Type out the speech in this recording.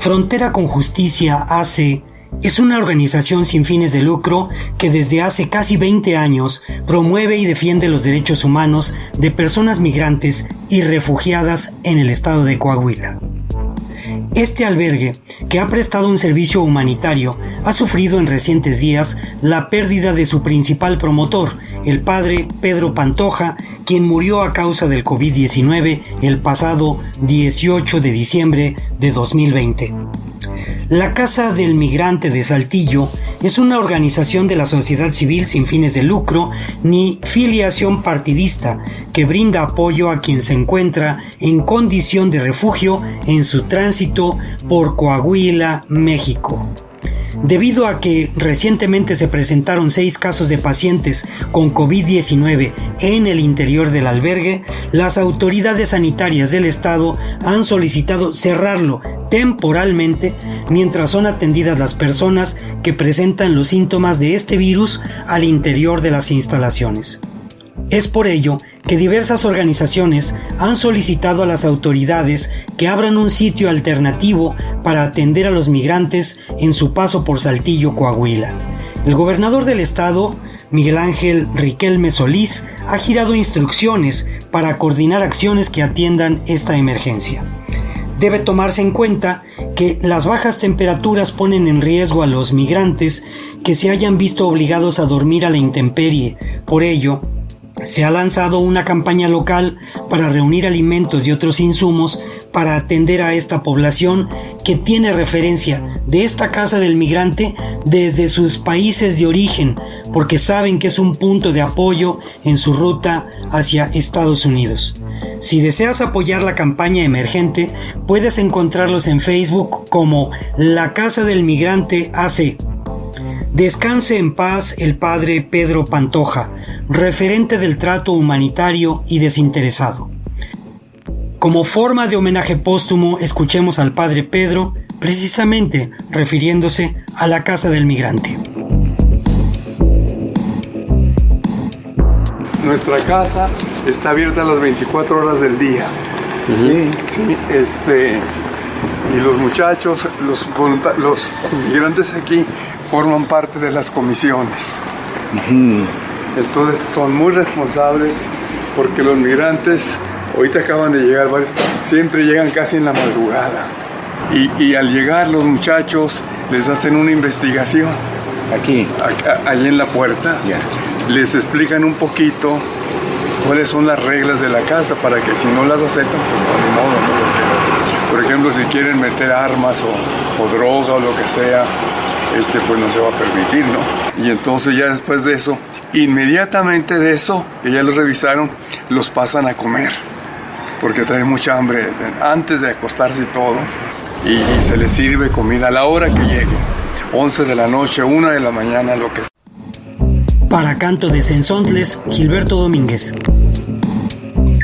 Frontera con Justicia AC es una organización sin fines de lucro que desde hace casi 20 años promueve y defiende los derechos humanos de personas migrantes y refugiadas en el estado de Coahuila. Este albergue, que ha prestado un servicio humanitario, ha sufrido en recientes días la pérdida de su principal promotor, el padre Pedro Pantoja, quien murió a causa del COVID-19 el pasado 18 de diciembre de 2020. La Casa del Migrante de Saltillo es una organización de la sociedad civil sin fines de lucro ni filiación partidista que brinda apoyo a quien se encuentra en condición de refugio en su tránsito por Coahuila, México. Debido a que recientemente se presentaron 6 casos de pacientes con COVID-19 en el interior del albergue, las autoridades sanitarias del estado han solicitado cerrarlo temporalmente mientras son atendidas las personas que presentan los síntomas de este virus al interior de las instalaciones. Es por ello que diversas organizaciones han solicitado a las autoridades que abran un sitio alternativo para atender a los migrantes en su paso por Saltillo, Coahuila. El gobernador del estado, Miguel Ángel Riquelme Solís, ha girado instrucciones para coordinar acciones que atiendan esta emergencia. Debe tomarse en cuenta que las bajas temperaturas ponen en riesgo a los migrantes que se hayan visto obligados a dormir a la intemperie. Por ello, se ha lanzado una campaña local para reunir alimentos y otros insumos para atender a esta población que tiene referencia de esta Casa del Migrante desde sus países de origen, porque saben que es un punto de apoyo en su ruta hacia Estados Unidos. Si deseas apoyar la campaña emergente, puedes encontrarlos en Facebook como La Casa del Migrante AC. Descanse en paz el padre Pedro Pantoja, referente del trato humanitario y desinteresado. Como forma de homenaje póstumo, escuchemos al padre Pedro, precisamente refiriéndose a la Casa del Migrante. Nuestra casa está abierta las 24 horas del día. Y los muchachos, los migrantes aquí forman parte de las comisiones. Entonces son muy responsables porque los migrantes, ahorita acaban de llegar, siempre llegan casi en la madrugada. Y al llegar los muchachos les hacen una investigación. Aquí. Ahí en la puerta. Yeah. Les explican un poquito cuáles son las reglas de la casa para que si no las aceptan, pues no, ni modo, ¿no? Porque, por ejemplo, si quieren meter armas o droga o lo que sea, pues no se va a permitir, ¿no? Y entonces ya después de eso, inmediatamente de eso, que ya los revisaron, los pasan a comer, porque traen mucha hambre antes de acostarse y todo, y se les sirve comida a la hora que lleguen, 11 de la noche, 1 de la mañana, lo que sea. Para Canto de Cenzontles, Gilberto Domínguez.